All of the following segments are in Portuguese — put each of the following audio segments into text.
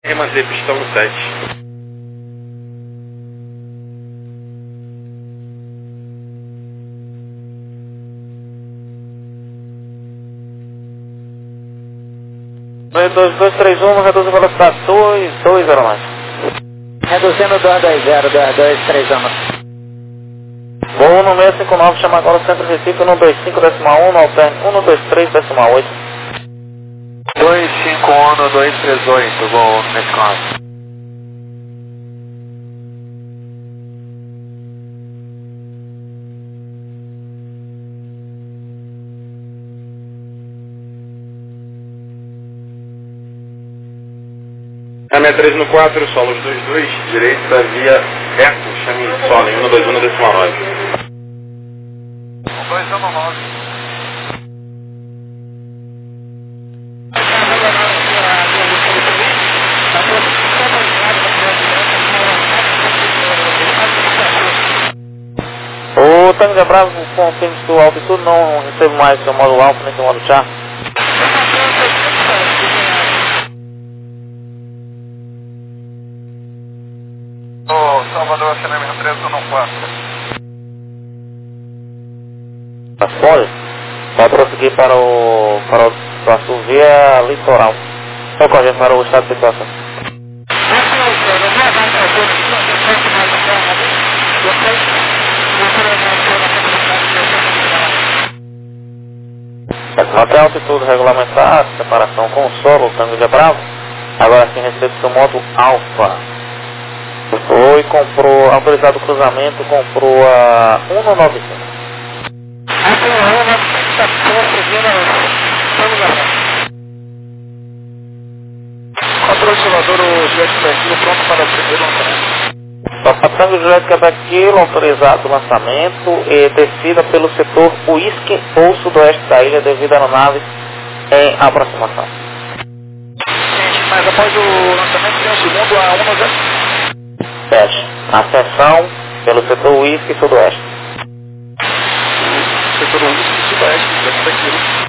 Manter pistão no 7. Dois, 231, reduz a velocidade 220 mais. Reduzindo 220, 231. Voo no 659, chama agora o Centro Recife 125.1, alterne 123.8. 251, 238, voo no 659. A 63 no 4, solos 22, direita via Eco, chame solo em 121 decimal 9. 219. O Tango de Bravo com o filme do altitude não recebe mais seu módulo alfa nem seu módulo char. Salvador, acionamento 314. Pode? Vai prosseguir para a sua via litoral. Socorre para o estado de situação. Até a altitude regulamentar, separação com o solo, Tango de Bravo. Agora sim recebe seu módulo alfa. Foi, comprou, autorizado o cruzamento, comprou a 195. Controle Salvador, o Juliette Quebec, pronto para o primeiro lançamento. Tango Juliette Quebec, autorizado o lançamento e descida pelo setor Whisky ou sudoeste da ilha devido à aeronave em aproximação. Mas após o lançamento tem um segundo a 190. Teste. Ascensão pelo setor Whisky sudoeste. Setor Whisky sudoeste, daqui.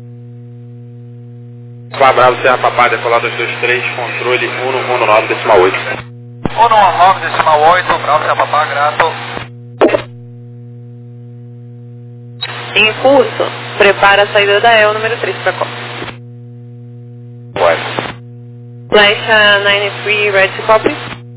Bravo, Serra Papá, decolar 223, controle 119 decimal 8. 119 decimal 8, Bravo, Serra Papá, grato. Em curso, prepara a saída da EL número 3 para copa. Flash 93, red to copy.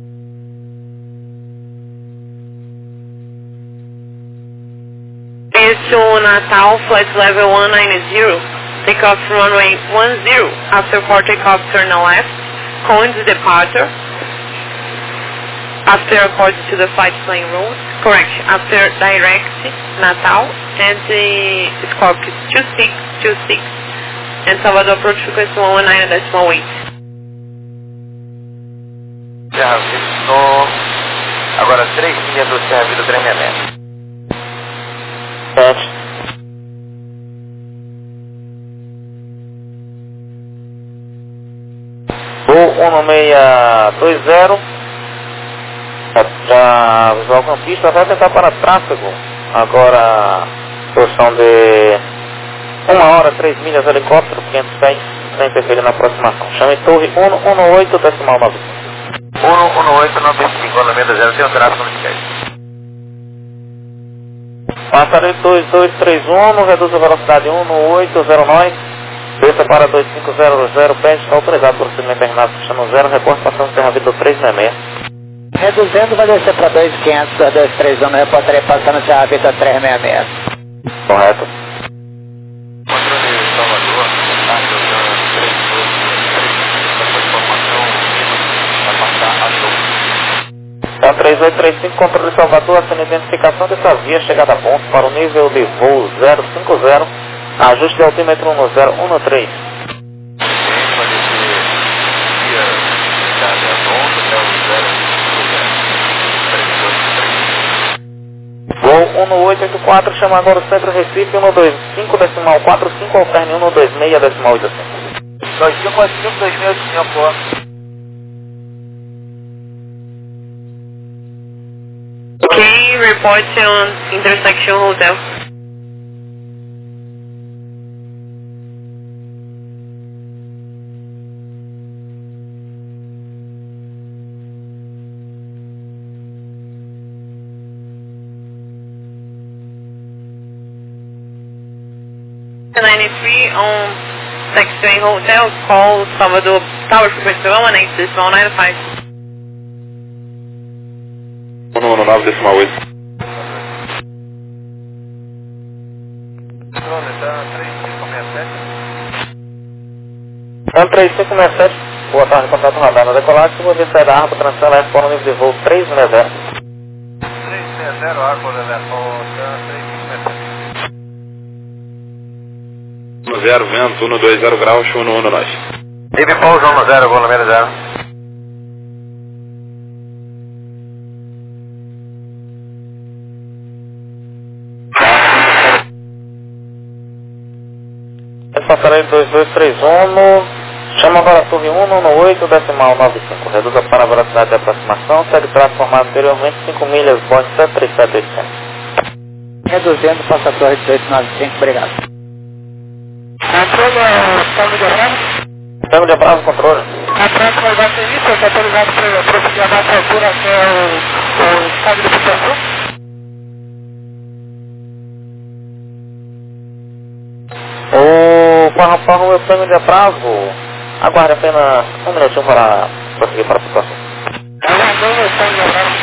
To Natal, flight level 190, takeoff runway 10, after port takeoff turn left, Condes departure, after according to the flight plan rules, correction, after direct Natal, and the Scorpio 2626, and Salvador approach frequency 119.8. Já avistou, agora 3 milhas do Serra Vida 366. Teste. Voo 1620. Já avisou o campista, vai tentar para tráfego. Agora, posição de 1 hora, 3 milhas, helicóptero, 500 pés, sem interferir na aproximação. Chame torre 118 decimal 9. 11895, alameda 0, tem o tráfego no esquece. Passarinho 2231, reduz a velocidade 11809, desça para 2500, pente, está autorizado por procedimento terminado, puxando 0, reporte passando Serra Vida 366. Reduzindo, vai descer para 2500, 231, reportaria passando Serra Vida 366. Correto. Controle Salvador, Tardo 32, depois informação, vai passar a show. Tá 3835, controle Salvador, ação de identificação dessa via, chegada a ponto para o nível de voo 050, ajuste de altímetro 1013. Vai descer via chegada a ponto até o 050, Voo 1884, chama agora o Centro Recife 125 decimal 45, alterne 126 decimal 85. 2585, 2085, Okay, report on intersection hotel. 93 on Taxiway Hotel, call Salvador Tower frequency 118.95. 119.8. Então 3567, boa tarde, contato radar na decolagem, se você sair da Arco, transfere a para o nível de voo 360. 360, Arco, Leverton, 3567. 0, vento, 120 graus, 11 nós. Ibi Pouso 10, voo número 0. Passarei 2231, chama agora a torre 118.95, reduza para a velocidade de aproximação, segue traço formado anteriormente 5 milhas, Boeing 737-800. Reduzindo, passa a torre 1895, obrigado. Controle, Tango de Bravo? Tango de Bravo, controle. A próxima vai ser isso, está autorizado para prosseguir a baixa altura até o estado de Pitaçu? Farraparro, meu Tango de Bravo, aguarde apenas um minutinho para prosseguir para a situação. Aguardando o Tango de Bravo.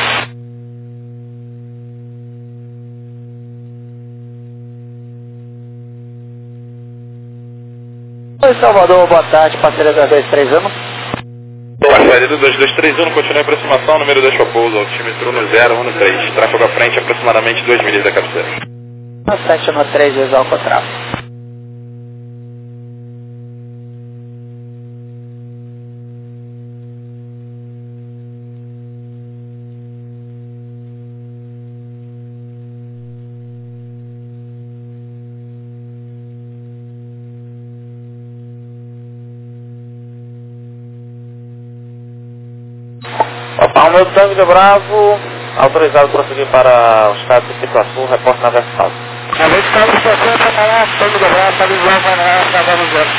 Oi, Salvador, boa tarde, parceiro da 231. Passaria do 2231, continua a aproximação, número 2 Chopouso, altímetro no 013, tráfego à frente aproximadamente 2 milhas da cabeceira. 7 no 3, visual com tráfego. O meu Tango de Bravo, autorizado a prosseguir para o estado de Pituaçu, reporte na vertical. A vertical de Pituaçu para falar, Tango de Bravo, para visual, vai na vamos ver.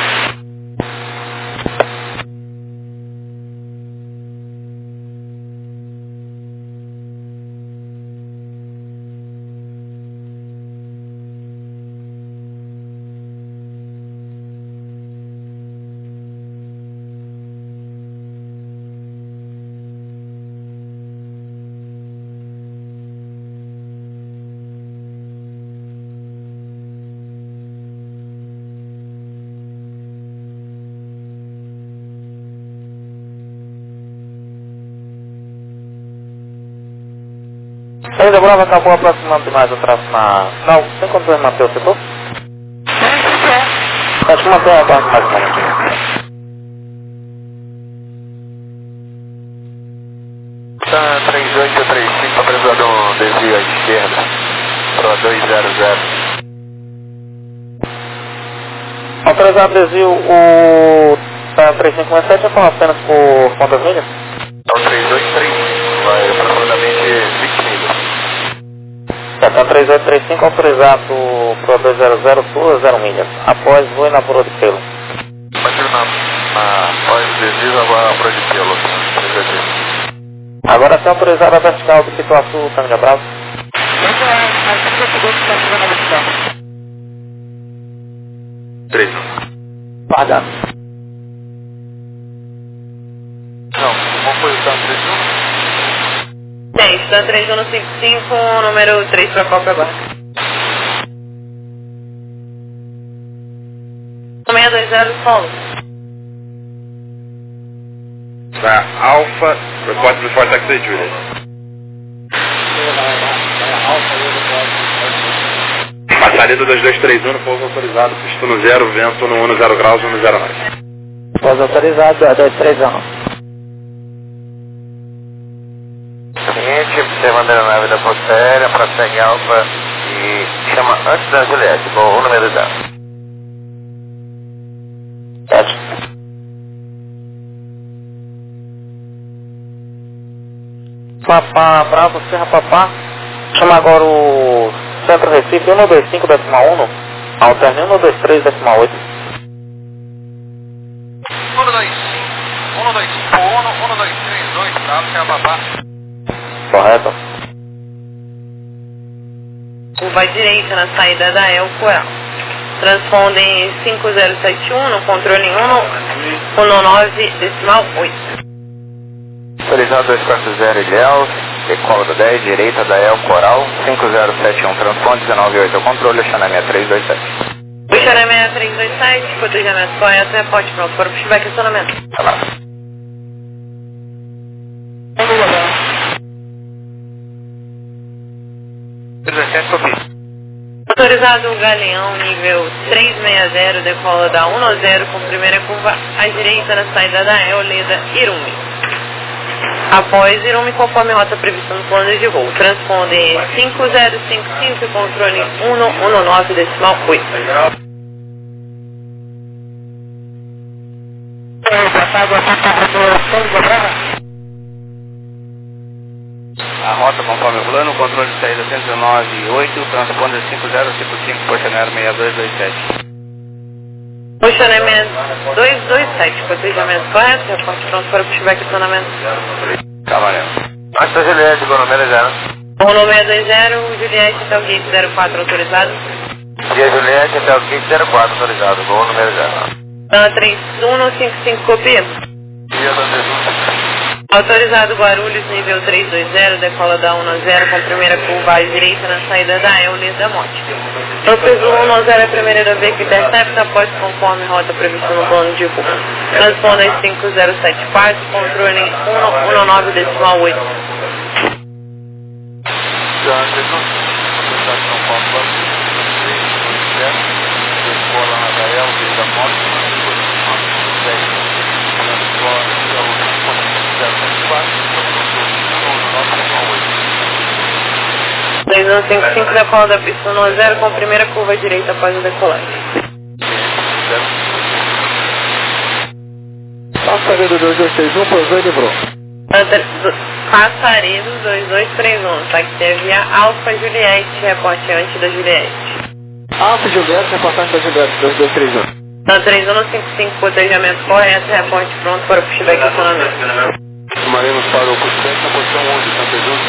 Tango de Bravo acabou aproximando demais o traço na... Não, tem como manter o setor? Acho que mantém a base mais um momentinho. Tá 3835, autorizado um desvio à esquerda, para 200. Autorizado desvio o 3567, eu falo apenas por quantas milhas? Então 3835, vai aproximadamente 20 milhas. Então 3835, autorizado para 200 por 0 milhas, após voo na Puro de Pelo. Após o desvio, agora para de Pelo. Agora está autorizada a vertical do Pituaçu, Tango de Bravo. Vamos lá, a 5 segundos para chegar na vertical. 3. Guardado. Não, qual foi o tanto 31? 10, está 3155, número 3 para Copa agora. 620, solo. Tá, Alfa, report before taxi, Juliet. Passaria do 2231, pouso autorizado, pisto no 0, vento no 10 graus, 10 nós. Pouso autorizado, a 231. Seguinte, observando a nave da Força Aérea, prossegue Alfa e chama antes da Juliette, com o número dela. Papá, Bravo, Serra Papá, chama agora o Centro Recife 125.1, alterne 123.8. 125, 1232, Bravo, Serra Papá. Correto. Curva direita na saída da El Coral. Transpondem 5071 no controle 119,8. Autorizado 240 Ilhéus, decola da 10, direita da El Coral, 5071, transponde 198 ao controle, Xanamé 327. Xanamé 327, cotejamento correto, reporte pronto para o pushback e acionamento. Tá lá. Autorizado o Galeão, nível 360, decola da 10 com primeira curva à direita na saída da Eoleda Irumi. Após Irumi, conforme rota prevista no plano de voo, transponde 5055 e controle 119,8. A rota conforme o plano, controle de saída 109,8, transponder 5055, Portanero 6227. Puxamento 227, cotejamento correto, reporte pronto para o pushback e acionamento. Camarão. Nossa Juliette, Bono 60. Bono 620, Juliette até o gate 04 autorizado. Dia Juliette até o gate 04 autorizado, Bono 60. 3155 copia. Dia da Autorizado Guarulhos, nível 320, decola da 10 com primeira curva à direita na saída da Eulis da Morte. Processo 10 é a primeira da vez que intercepta após conforme rota prevista no plano de voo. Transpondem 5074, controle 119,8. Dois 155 da cola da pista 10 com primeira curva à direita após o decolagem. Passaredo 2261, pousou e livrou. Passaredo 2231, táxi via Alfa Juliette, reporte antes da Juliette. Alfa Juliette, reportagem da Juliette, 2231. 3155, cotejamento correto, reporte pronto para o pushback e acionamento. Marinos para o pushback na posição 11, Santa Cruz.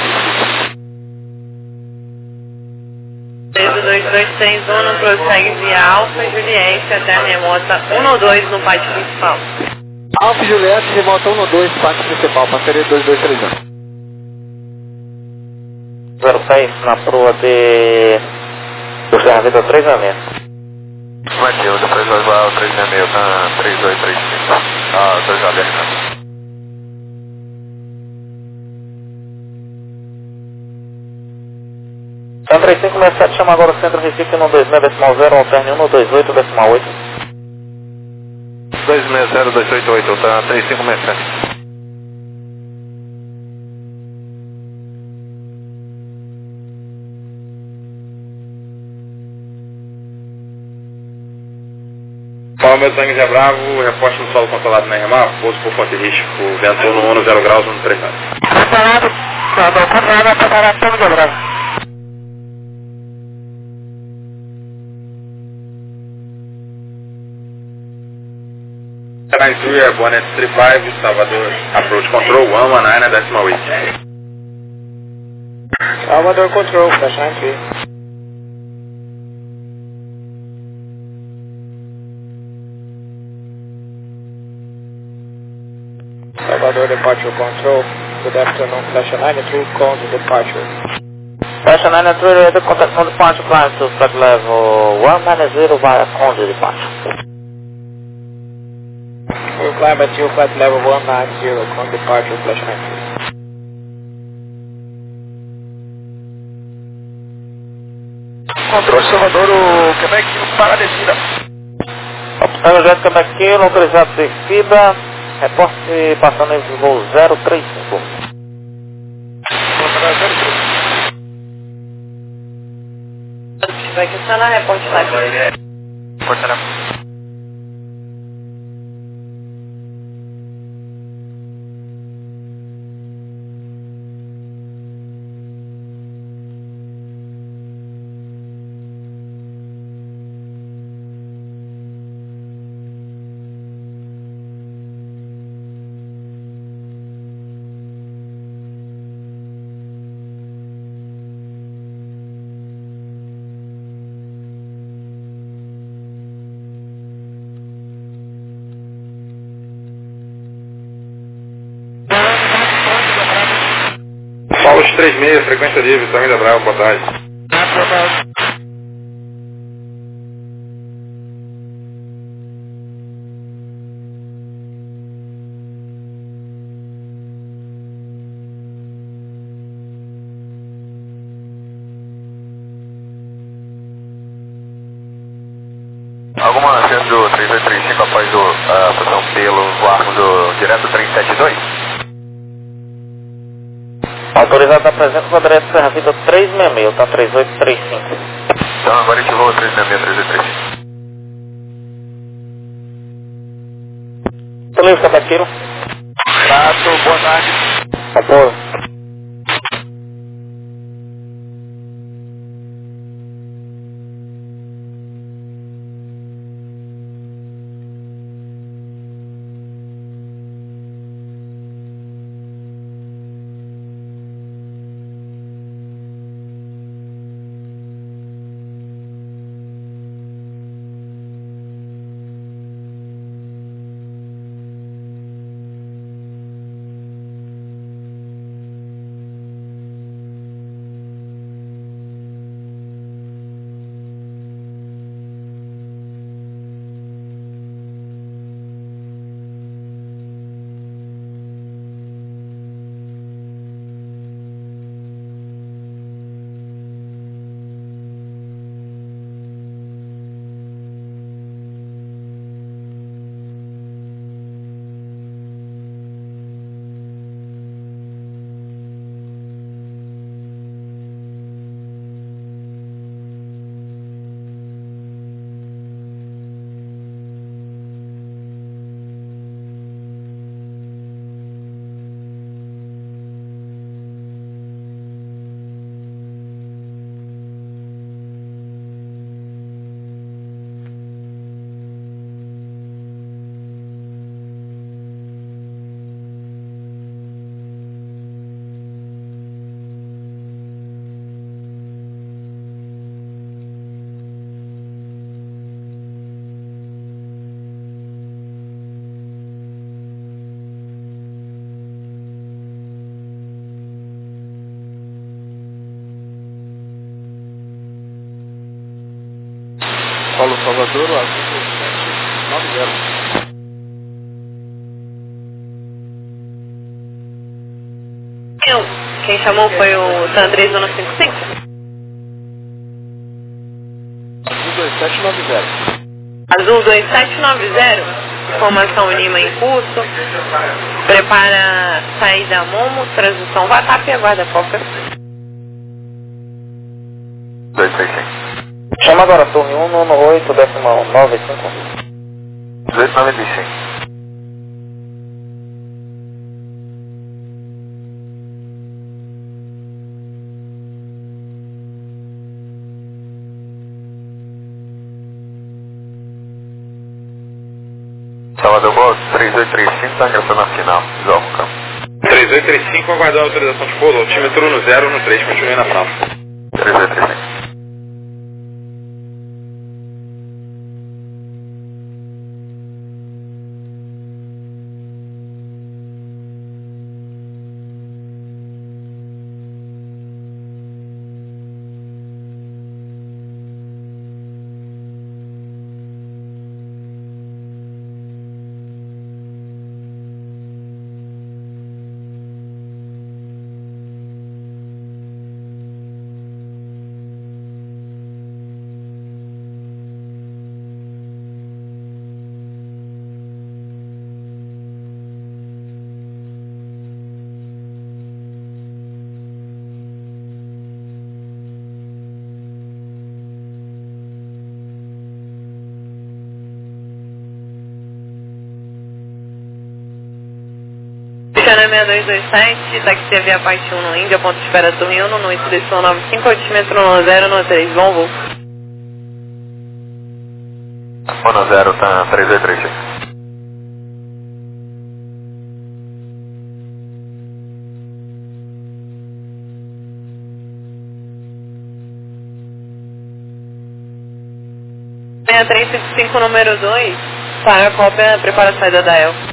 2231 prossegue via Alfa Juliette até a remota 12 no pátio principal. Alfa Juliette, remota 12, pátio principal, passaredo 2231. 06 na proa de... Puxa a vida 366. Matheus, depois vai lá o 366, tá 3235. Ah, 2 abertos. Centro 3567, chama agora o Centro Recife 126.0, alterne 128.8. 260288, tá 3567. Fala, meu tanque já bravo, reposte no solo controlado na RMA, pouso por fonte risco, vento no 10 graus, 139. Controlado, controlado, preparação de bravo. Nine Three, Bonnet 35, Salvador, approach control, 119, decimal 8. Salvador Control, flash 93. Salvador Departure Control, good afternoon, flash 92, call to departure. Flash 93, ready to contact on departure, climb to flight level 190 via Conde departure. We'll climb at your flight level 190, con departure, flash 93. Controle Salvador, o Quebec para a descida. Opção Jet Quebec, localizado descida, reporte passando em voo 035. Vai que está na reporte lá. Portanto, 236, frequência livre, São Ainda Bravo, boa tarde. Alguma chance do 3235 após a posição pelo arco do direto 372? Autorizado da presença do adresse Serra Vida 366, tá 3835. Então agora a gente voa 366, 335. Tô livre, Cabatiro. Tato, boa tarde. Apoio. Paulo Salvador, o azul 790. Quem chamou foi o TAN 3155? Azul 2790. Azul 2790. Informação Lima em curso. Prepara saída Momo, transição Vatap e aguarda foca. 235. Chama agora, turno 118, 95. 295. Salvador Boa, 3835, tá ingressando na final. Visual no campo. 3835, aguardando a autorização de pouso, altímetro no 013, continue na frente. 3835. Chana 6227, táxi via parte 1 no Índia, ponto de espera turno 1, no direção 95, altímetro 1013, bom voo. 10, tá 3835. É 375 número 2, para a cópia, prepara a saída da El.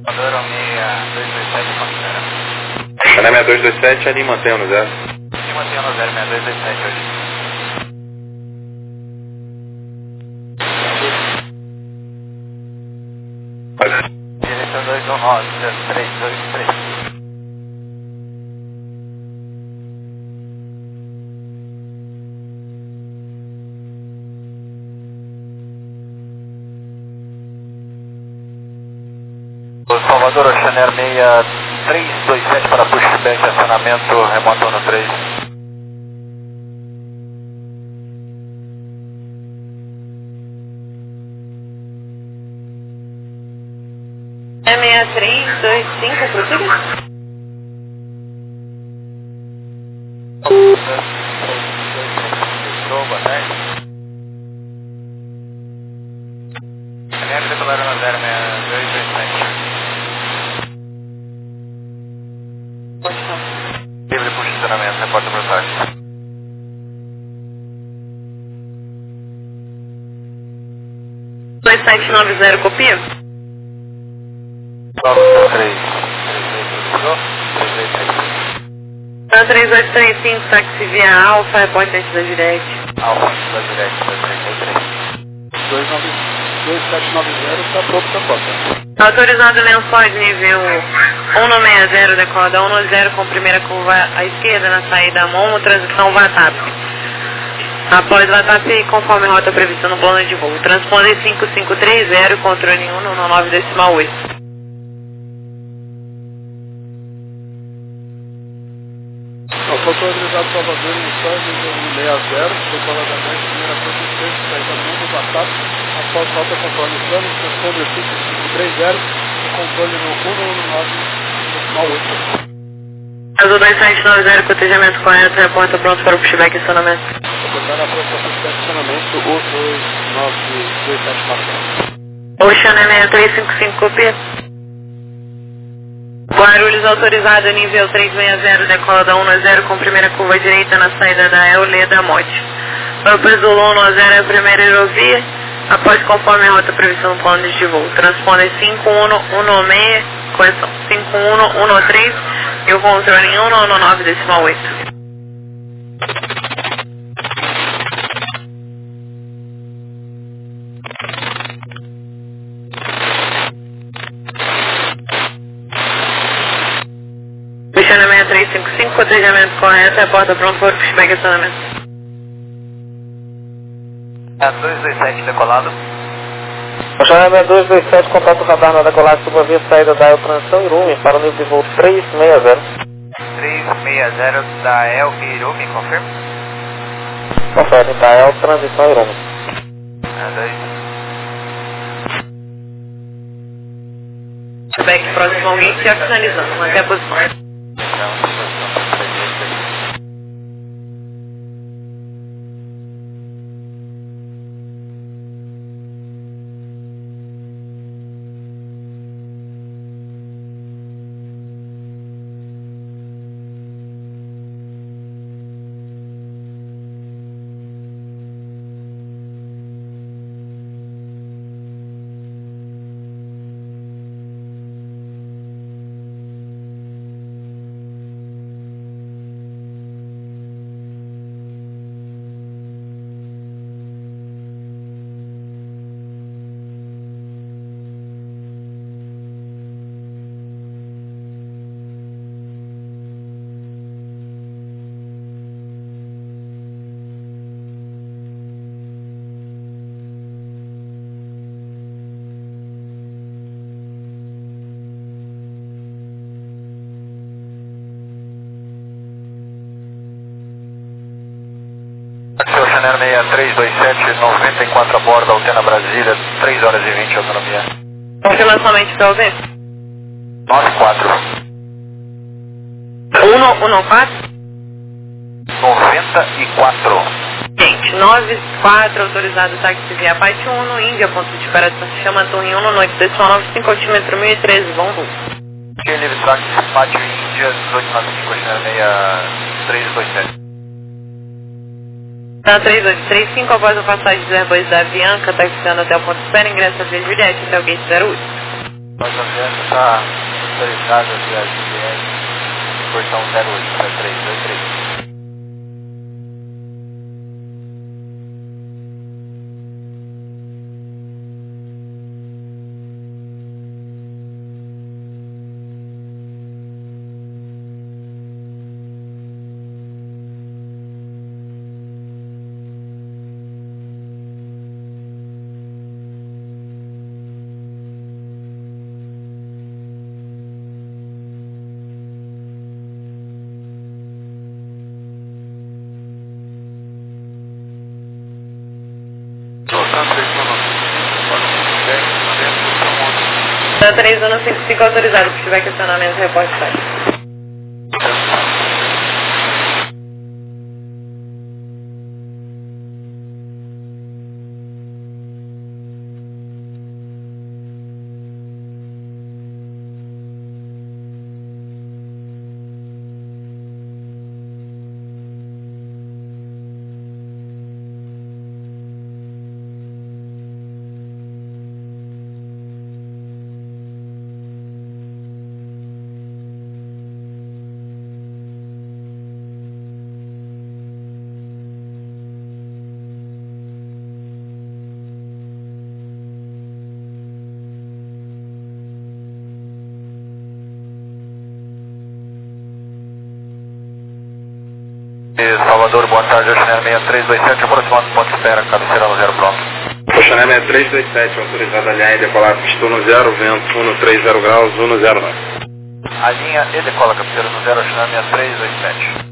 Salvador 6227, considera. Channel 6227, ali mantenha no 0. E mantenha no 0, 6227 hoje. Direção 219, 0323. Salvador, Channel 6327 para pushback, acionamento remoto no 3. É 6325, prossiga? Boa tarde. Channel decolar no 06227. Livre posicionamento, reporta para o táxi. Dois 2790, copia? 3835, táxi via Alfa, repórter da Direct. Alfa, da Direct, 2790 está pronto para porta. Autorizado lençóis nível 160, decola da 110 com primeira curva à esquerda na saída Momo, transição VATAP. Após VATAP, conforme rota prevista no plano de voo. Transponder 5530, controle 199,8. Foto autorizado Salvador em São 160, decola da 10, primeira curva esquerda, saída Momo, VATAP. Após rota conforme plano, transponder 5530, controle no 199,8. Azul 2790, cotejamento correto, reporta pronto para o pushback e acionamento. Reportar a próxima pushback e acionamento, 29274 marcado. Ocean 6355, copia. Guarulhos autorizado nível 360, decola da 110 com primeira curva à direita na saída da Eule da Mote. Pampa Zulu 110 é a primeira aerovia, após conforme a rota prevista no plano de voo. Transponder 5116, correção 5113 e o controle em 199,8. Puxando 6355, cotejamento correto, reporta pronto para o pushback e acionamento. 227 decolado. Channel 6227, contato radar na decolagem subavia saída da El Transição Irumi para o nível de voo 360. 360 da El Irumi, confirma? Confere, da El Transição Irumi. Pushback próximo ao gate, já finalizando, manter a posição. Channel 6327, 94 a bordo, Altena Brasília, 3 horas e 20 autonomia. Confirmação somente para ouvir? 94. 114? 94. Gente, 94, autorizado táxi via Pátio 1, Índia, ponto de separação se chama Torre 1, noite, decimal 95, altímetro 1013, bom voo. Livre táxi, Pátio Índia, 1895, Channel 6327. Tá 3835, após a passagem dos Airbus da Avianca, taxiando até o ponto de espera, ingressa via Juliette até o gate 08. Nossa viagem está autorizada via GPS, portão 086323. Da 3155 autorizado, se tiver questionamento, reporte site. Salvador, boa tarde, Chanel 6327, aproximando do ponto de espera, cabeceira no 0 pronto. Chanel 6327, autorizado a linha e decolar pista no 0, vento 130 graus, 109. A linha e decola cabeceira no 0, Chanel 6327.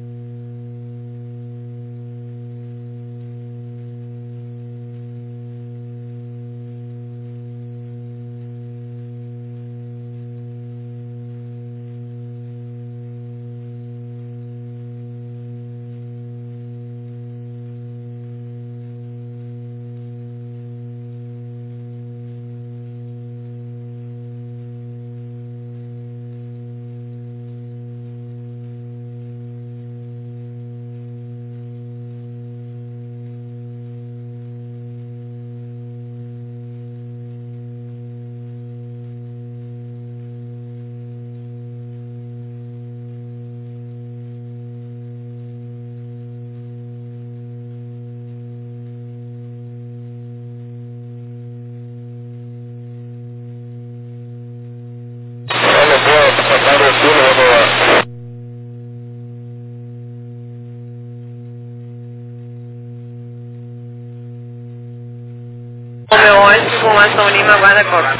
Romeu 8, informação Lima, guarda copa.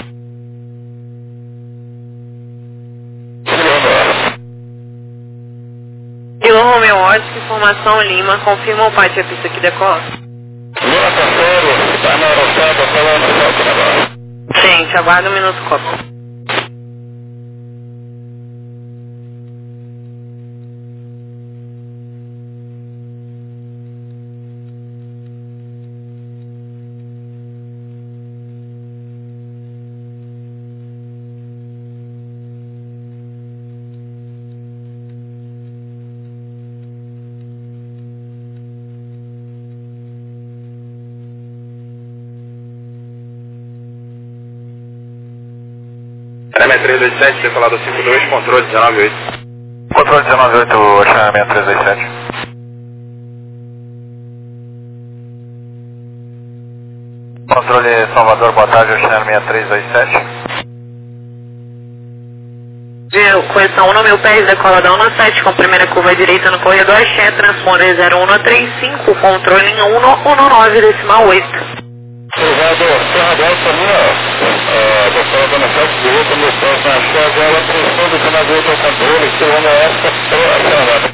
Kilo Romeu 8, informação Lima, confirma o pátio, a pista que decola. Lima tá sério, tá na aerostrada, falando salto negócio. Gente, aguarda um minuto, copa. Chanel 6327, decolado 52, controle 198. Controle 198, Chanel 6327. Controle Salvador, boa tarde, Chanel 6327. Correção 1 mil pés, decola da 17, com primeira curva à direita no corredor Axé, transponder 0135, controle em 119, decimal 8. Obrigado, Serra Delta, minha, doutora Dona Celso de Rita, meu pés na Axé, agora pressão do canadete ao controle, que o essa acionada.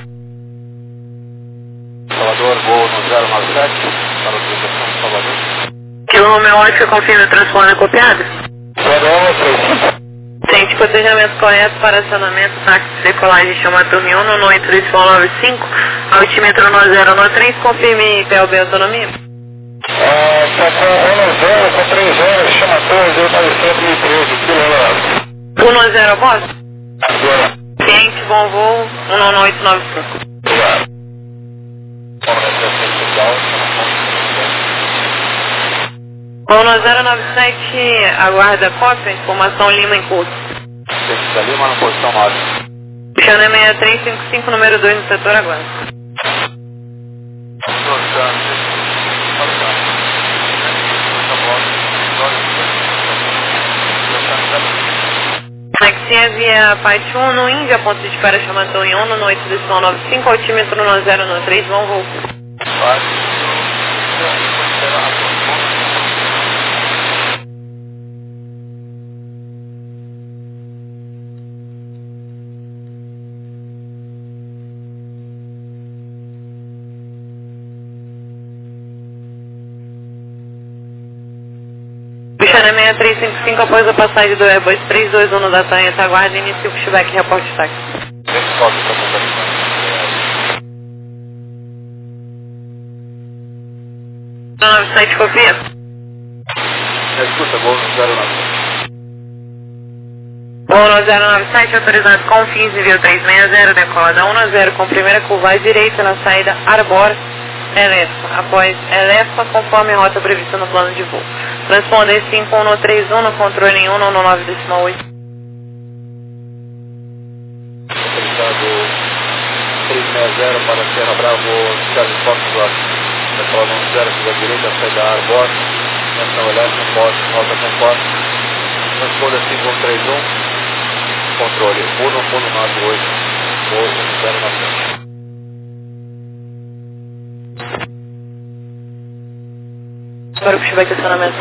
Salvador, voo no 097, para a utilização de Salvador. Kilo Romeu 8, confirma o transponder copiado. 0135. Gente, cotejamento correto para acionamento, táxi de decolagem chama turno 1 no 8395, altímetro 1013, confirme PLB autonomia. Tá com 1 com 3 horas, chama torre, 913, 10, boss? Agora. Cliente, bom voo, 19895. Obrigado. Voo 097, aguarda cópia, informação Lima em curso. Pista Lima na posição 9. Xana 6355, número 2 no setor aguarda. Taxia via Pite 1 no Índia, ponto de para chamada Torre 1 no 8,95, altímetro no 093, vão voo. Xana 6355, após a passagem do Airbus 321 da Tanha, aguarda e inicia o pushback, reporte de táxi. 97, copia. Escuta, voo 097. Voo 097, autorizado com fins, envio 360, decola da 10 com primeira curva à direita na saída Arbor, Elefa, após Elefa, conforme a rota prevista no plano de voo. Transponder 5131 no controle em 199,8. Autorizado 360 para Sierra Bravo, Charlie Foxtrot, decola da 10 curva à direita, saída Arbor, menção Elefa, rota composta. Transponder 5131, controle 1198, voo 097. Para o pushback acionamento.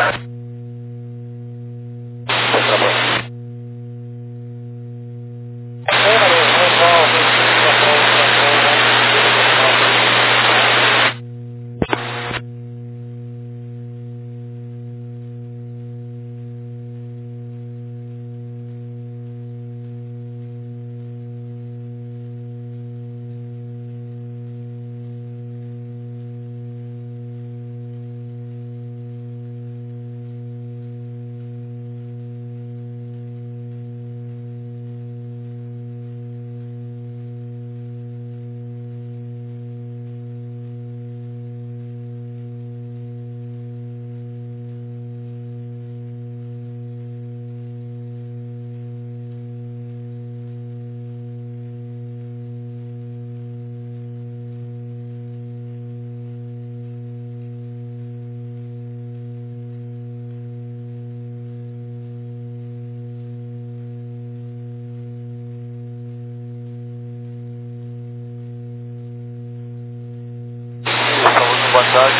Boa tarde.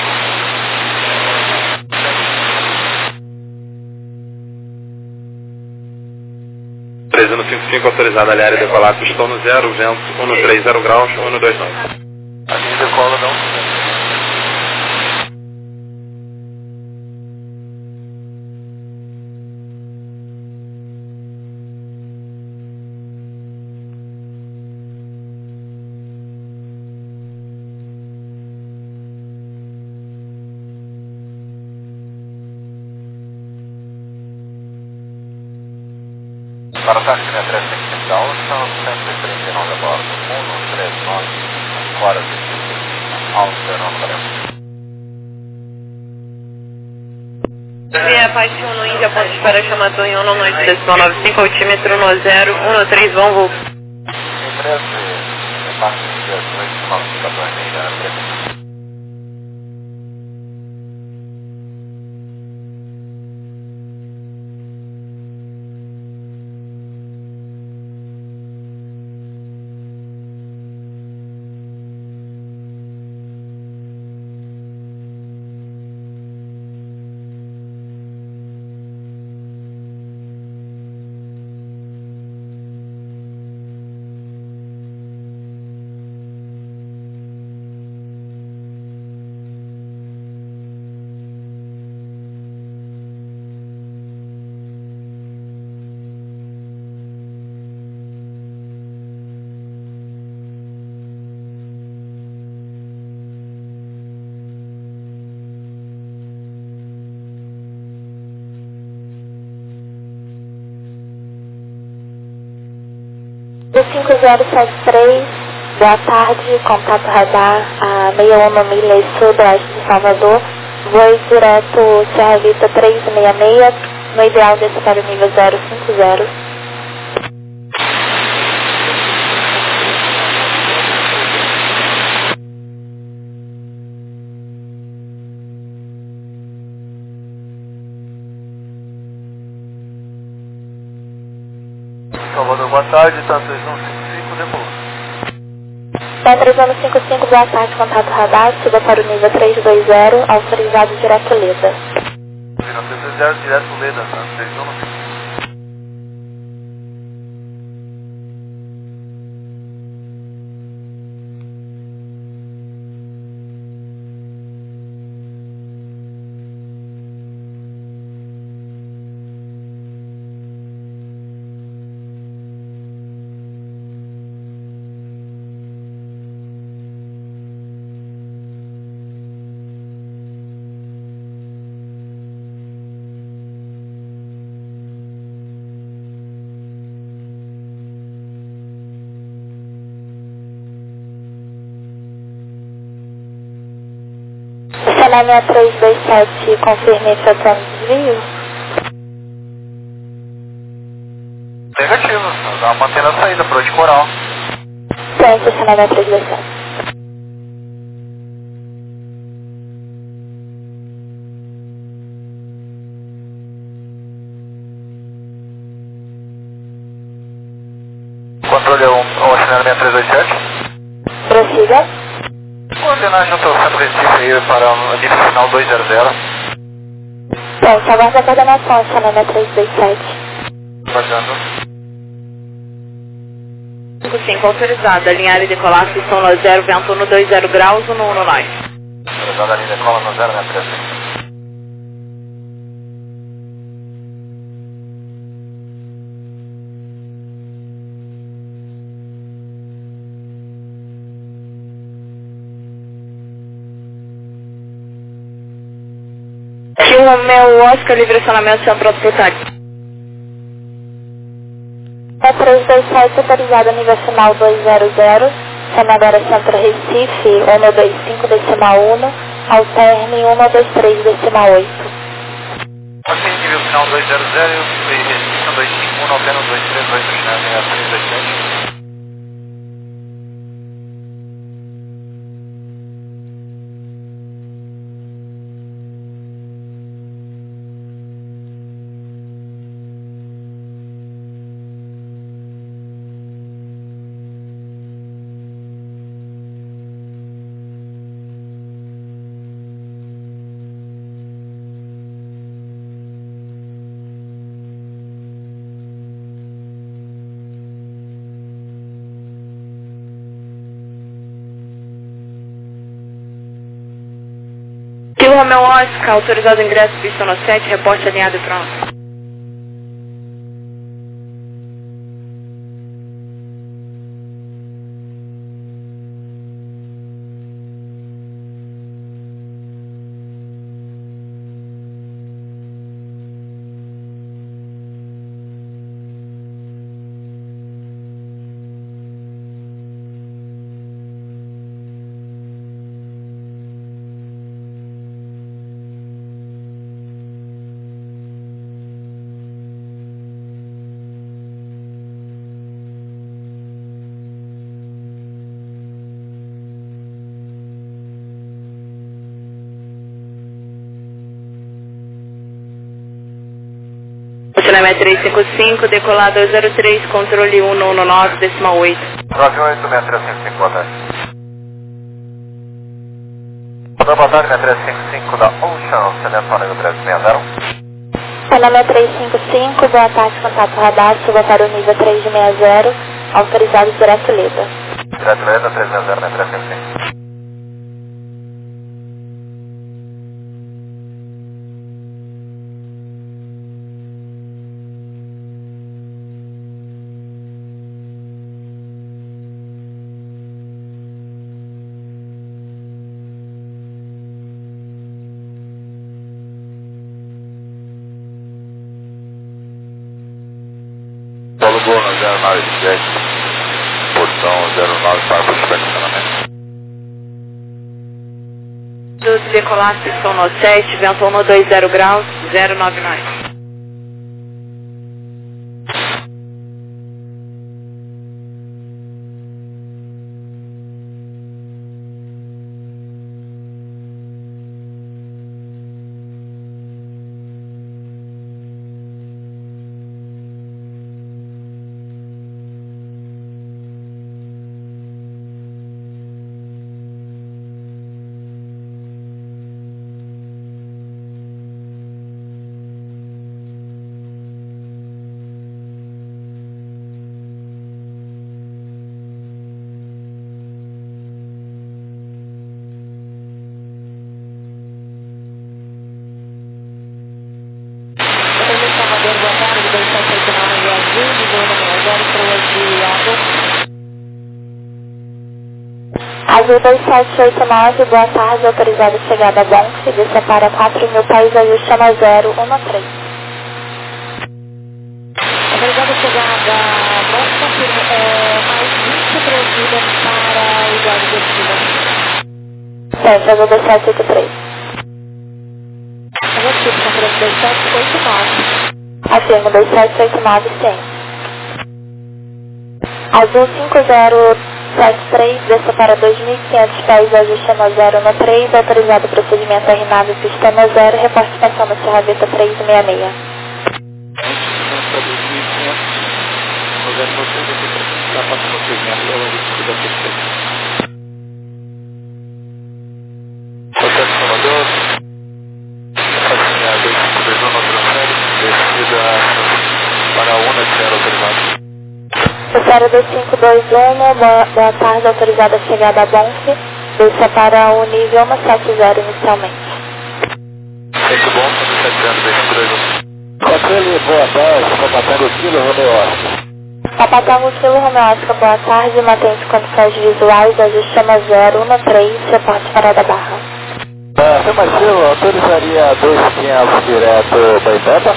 Presendo 55 autorizada a área decolar, pistão no 0, vento 130 graus, 129. Aqui decola não. Para o táxi 63 são 139 a bordo, 139, fora de 11 Via Pite 1 no Índia, ponto de para chamada Torre 1 no 8,95, altímetro no 013, vão voo. Em breve, parte de 2,9 5073, boa tarde, contato radar a 61 no milha sul-oeste de Salvador, Voe direto Serra Vista 366, no ideal desse para o nível 050. Salvador, boa tarde, tá 3155, depois. Tá 3155, boa tarde, contato radar, suba para o nível 320, autorizado direto Leda. Vira 320, direto Leda, tá 3155. Chanel 6327, confirme seu plano de desvio. Negativo, dá mantendo a saída, pro de coral. Ciência, Chanel 6327. Controle o Chanel 6327. Prossiga. Coordenar junto ao Centro Recife aí para o nível final 200. Ciência, aguarda a coordenação, Chanel 6327. Pagando. 55 autorizada, alinhar e decolar, pistão no 0, vento no 20 graus, no 19. Autorizada a linha de cola no 0, né, 13. Meu Oscar, livre acionamento central do Plutário. É 327, autorizado nível final 200, chama agora Centro Recife, 125 decimal 1, alterne 123 decimal 8. Ok, nível final 200, e Recife 125, alterne 238, Chanel 6327. Romeu Oscar, autorizado ingresso, pista no 7, reporte alinhado e pronto. Chanel 355, decolar 203, controle 119, decimal 8. 986355, boa tarde. Boa tarde, 6355 da Ocean, telefone 360. Chanel 355, boa tarde, contato radar, suba para o nível 360, autorizado direto Leda. Direto Leda, 360, 355. Paulo Bono 097, portão 09 para o estacionamento. 12 decolar, pistão no 7, vento 120 graus, 099. Azul 2789, boa tarde, autorizada chegada a Bonk, desça para 4.000 pés, aí chama 013. Autorizada chegada a Bonk, confirma, mais 23 milhas para o Igual de Descida. Certo, Azul 2783. Negativo, confirma 2789. Afirmo 2789, sim. Azul 5073, desça para 2.500 pés, ajuste chama 013, autorizado procedimento R9, pista no 0, reporte estação na Serraveta 366. Para 2.500, no 013, está para procedimento da logística da pesquisa. Hotel Salvador, linha 2521 no transfere, descida para a UNA, que era autorizado. Série 2521, boa tarde, autorizada chegada a Bonk, desça para o nível 170 inicialmente. Muito bom, 170, bem tranquilo. Aquele, boa tarde, Papatango Kilo, Romeo Oscar. Papatango Kilo, Romeo Oscar, boa tarde, mantém-se condições visuais, ajuste chama 013, reporte Parada Barra. Seu Marcelo, autorizaria 2.500 direto da Itapa?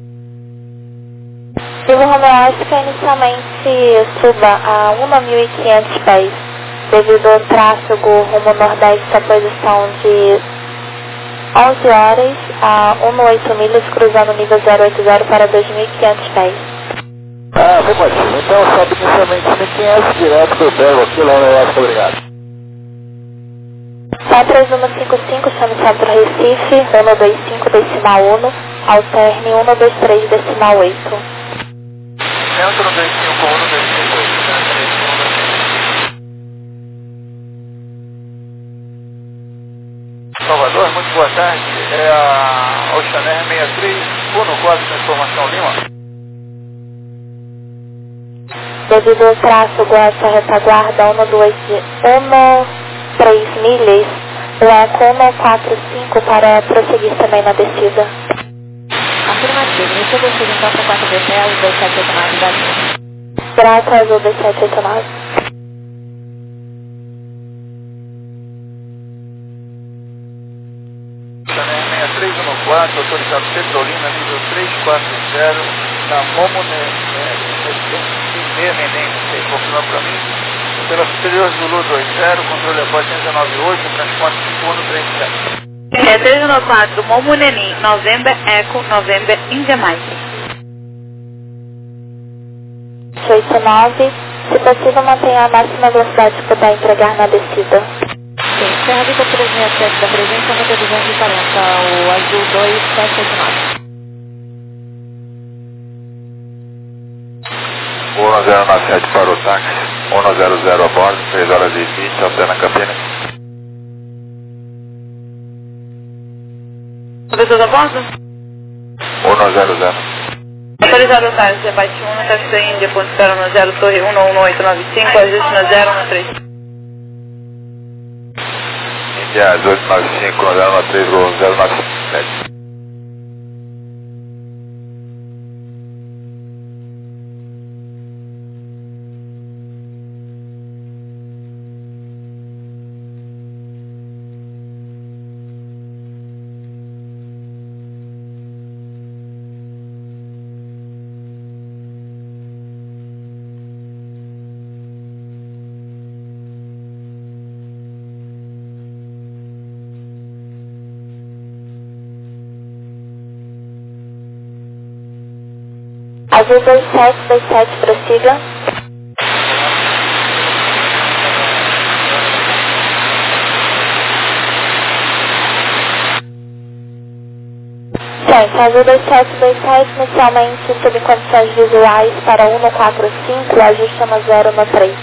Kilo Romeo Oscar, inicialmente suba a 1.500 pés, devido ao tráfego rumo nordeste, a posição de 11 horas a 1,8 milhas, cruzando o nível 080 para 2.500 pés. Seu Marcelo, então sobe inicialmente 1.500 direto do Belo Kilo, Romeo Oscar, obrigado. Centro número 55, chame Centro Recife, 125 decimal 1, alterne 123 decimal 8. Centro 25, 125. Salvador, muito boa tarde. É a Oceaner 6314 com informação Lima. Devido ao tráfego, essa retaguarda 3 milhas, Leco 145 para prosseguir também na descida. Afirmativo, deixa eu descer então para 4 DPL 2789 da linha. Grata Azul 2789. Oceaner 6314, autorizado Petrolina, nível 340, na Momo Neném, confirma para mim. Pela Superior Zulu 20, controle após 198, transporte 5137. 314, Momo Nenim, November Echo, November India Mike. 89, se possível mantenha a máxima velocidade que puder entregar na descida. Sim, Serravita 367 da presença, número 240, o Azul 2789. 1097 para o táxi, 100 a bordo, 3 horas e 20, altena cabine. Professor da bordo? 100. Autorizado otário, você bate 1, taxa Índia, ponto espera no 0, torre 11895, ajuste no 013. Índia 895, 093, gol 097. Azul 2727, prossiga. Gente, Azul 2727, inicialmente sob condições visuais para 145, ajuste no 0 no 3.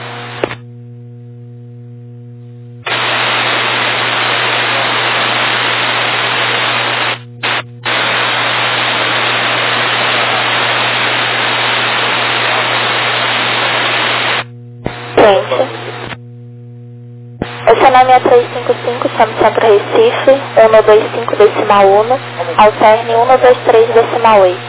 O seu nome é 355, chama Centro Recife, 125 decimal 1, alterne 123 decimal 8.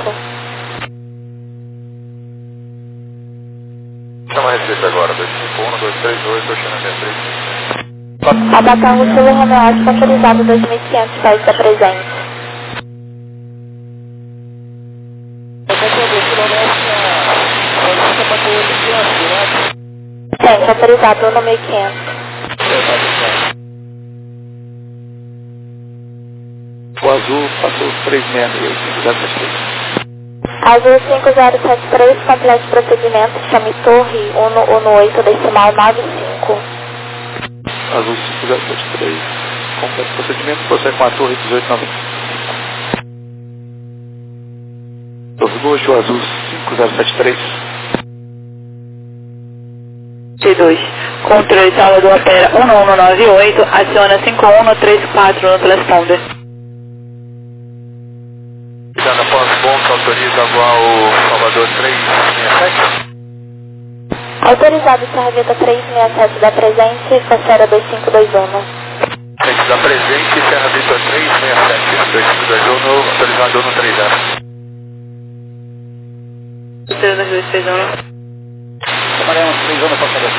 Chama Recife agora, 251, 1238, Oceana 63. Abacango estilo homeótico autorizado 2.500 pés da presente. Gente, autorizado 1.500. O azul passou 366, 5073. Azul 5073, complete procedimento, chame Torre 118 decimal 95. Azul 5073, completo procedimento, prossegue com a torre 1890. Torre Gosto, Azul 5073. T2. Controle Salvador opera 1198, aciona 5134 no transponder. Cuidado após ponto, autoriza igual Salvador 367. Autorizado Sarveta 367 da presente, Coceira 2521. Frente da presente, Serra Vitor 367. 2521, autorizado 130. Coceira 2231. Chamaremos 3 anos para saber.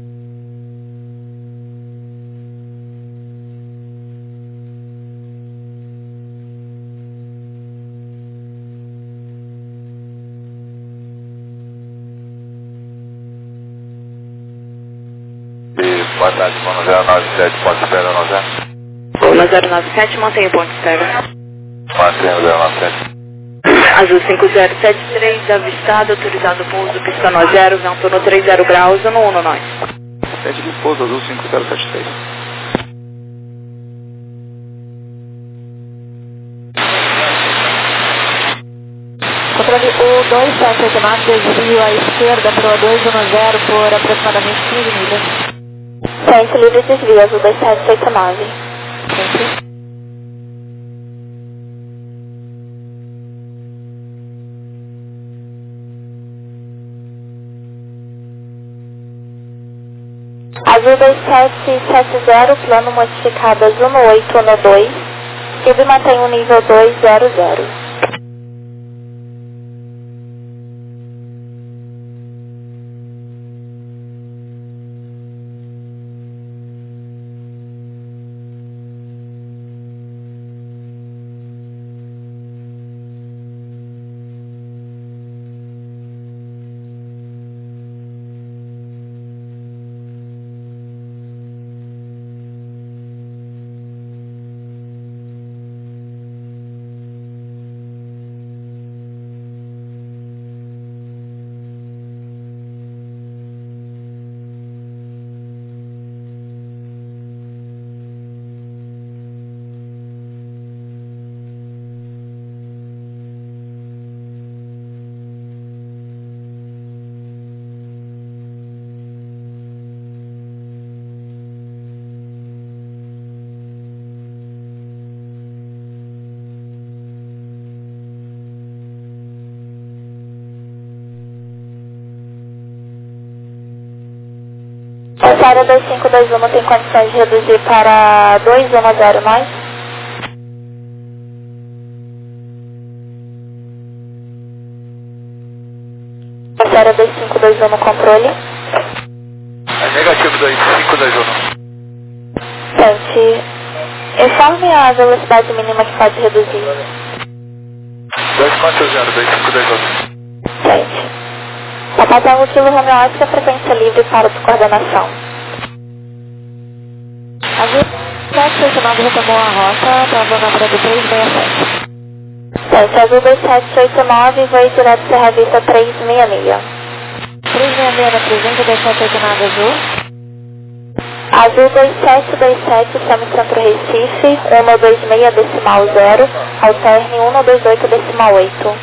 Boa tarde, Mono 097, pode espera 90. Mono 097, mantenha o ponto de espera. Mantenha o 097. Azul 5073, avistado, autorizado pouso, pista no 0, vento no 30 graus, no 19. Sede de pouso, Azul 5073. Controle U2789, desvio à esquerda para o 210 por aproximadamente 15 milhas. Gente, livre desvio, Azul 2789. Gente. Azul 2770, plano modificado Azul no 812, sub mantém o nível 200. Coceira 2521 tem condições de reduzir para 210 mais? Coceira 2521 no controle. É negativo 2521. Gente, informe a velocidade mínima que pode reduzir. 240, 2521. Gente, Papadão estilo homeótica, frequência livre para descoordenação. Azul 769 retomou a rota para a zona do 367. Gente, azul 2789, voo direto Serra Vista 366. 366 na presença, 2789 azul. Azul 2727, Semicentro Recife, 126 decimal 0, alterne 128 decimal 8.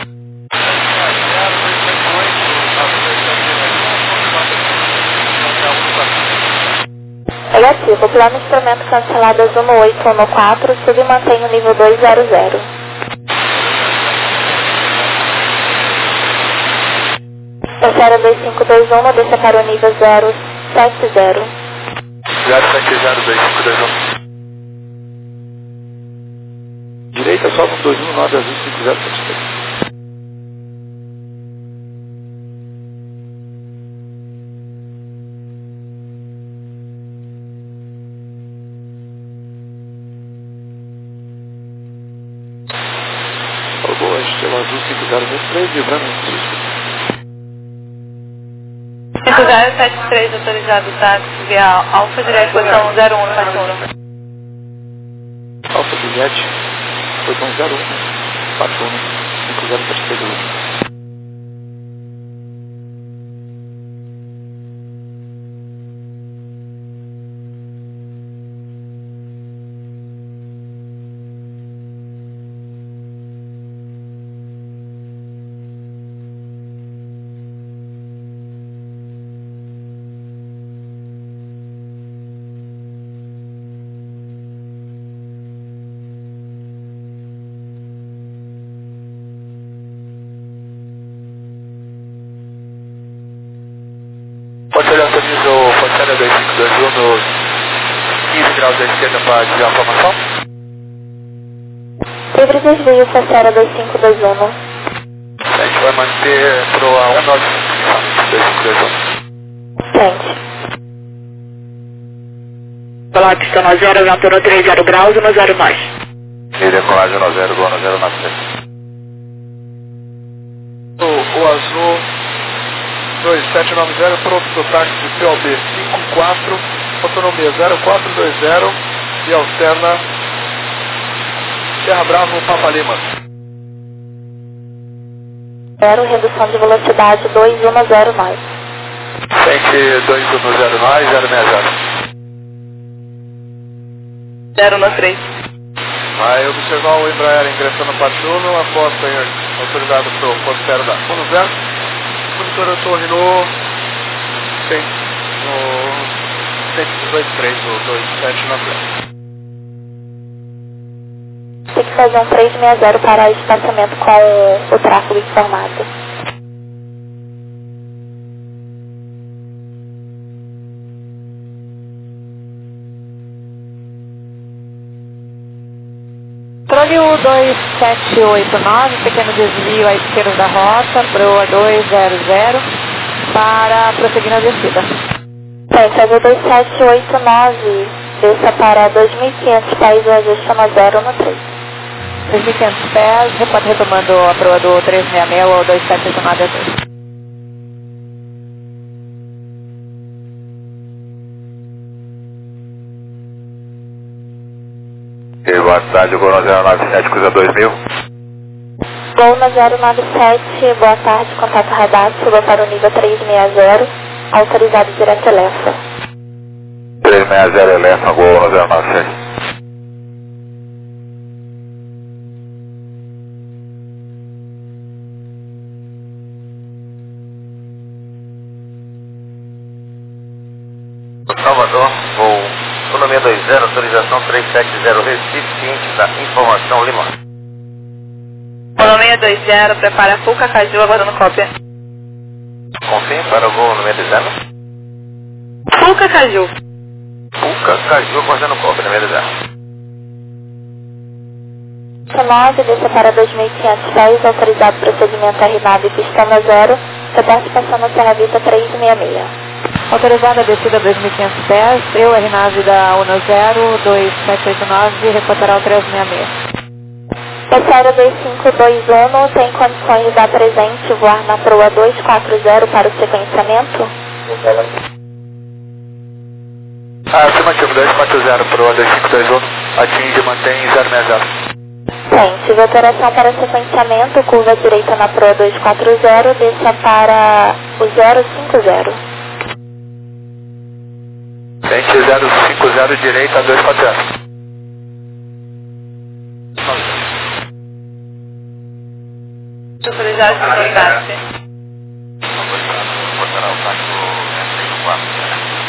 Negativo, plano de instrumento cancelado azul no 814, sub e mantém o nível 200. Passara 2521, desça para o nível 070. 0702521. Direita só no 219 azul 5073. Alô, Estrela Azul 5023, vibrando em Francisco. 5073 autorizado táxi via Alfa direto posição 01 no Pachorro. Alfa Juliette, posição 01, Pachorro, 5073. Pode olhar o aviso Fortaleza 2521 no 15 graus da esquerda para desviar a formação? Livre desvio, Fortaleza 2521. A gente vai manter pro A195, 2521. Gente. Olá, pista no 0, vento no 30 graus e no 0 mais. E decolagem no 0, gol no 096. O azul 2790, pronto para o táxi de POB 54, autonomia 0420 e alterna Serra Bravo, Papa Lima. 0, redução de velocidade 210 mais. Sente 210 mais, 060. 013. Vai observar o Embraer ingressando no Pachuno, aposta em autorizado para o Porto Zero da 10. Monitora torre no 118.3, o 2790. Tem que fazer um 360 para espaçamento com o tráfego informado. Controle o 2789, pequeno desvio à esquerda da rota, proa 200, para prosseguir na descida. Gente, azul 2789, desça para 2.500 pés, o ajuste no 0 no 3. 2.500 pés, retomando a proa do 366 ou 2789 azul. Boa tarde, Gol no 097, cruza 2000. Gol no 097, boa tarde, contato radar, suba para o nível 360, autorizado direto Elefa. 360 Elefa, Gol no 097. Salvador, voo autonomia 20, autorização 370 Recife, ciente da informação Lima. Autonomia 20, prepara Fuca Caju, aguardando cópia. Confirme para o voo autonomia 20. Fuca Caju. Fuca Caju, aguardando cópia, autonomia 20. 9, desça para 2.500 pés, autorizado prosseguimento R9, pista no 0, reporte passando Serra Vista 366. Autorizada a descida 2.500 pés, eu, R9 da 10, 2789, reportará o 366. Passageiro 2521, tem condições de dar presente, voar na proa 240 para o sequenciamento? Afirmativo, 240, proa 2521, atinge e mantém 060. Sente, veteração para sequenciamento, curva direita na Pro 240, desça para o 050. Sente 050 direita 240. Autorizado para o táxi. Botará o táxi no 4.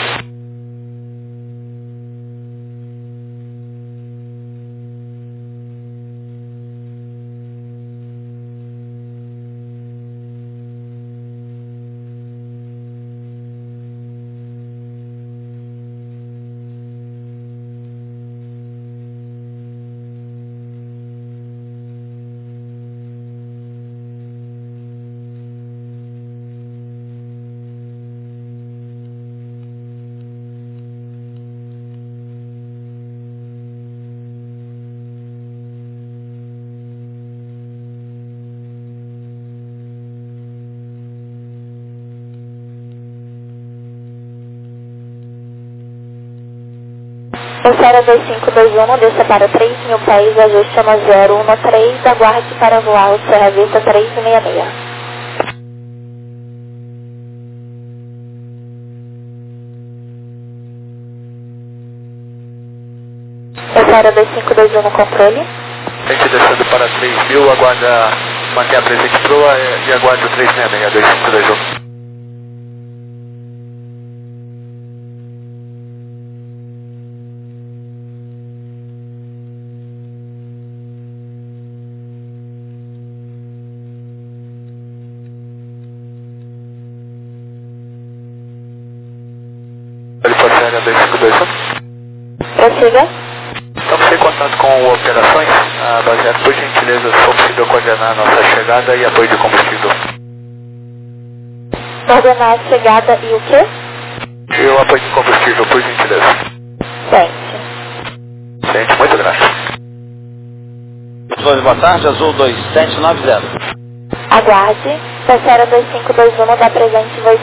Terceira 2521, desça para 3.000 pés, ajuste no 013, aguarde para voar o Serra Vista 366. Terceira 2521 no controle. Sente descendo para 3.000, aguarda, mantenha a presente proa e aguarde o 366, 2521. California 2521. Prossiga. Estamos em contato com operações. Baseado, por gentileza, se for possível coordenar a nossa chegada e apoio de combustível. Coordenar a chegada e o quê? E o apoio de combustível, por gentileza. Sente. Sente, muito graças. Boa tarde, Azul 2790. Aguarde. Terceira 2521 dá presente, voo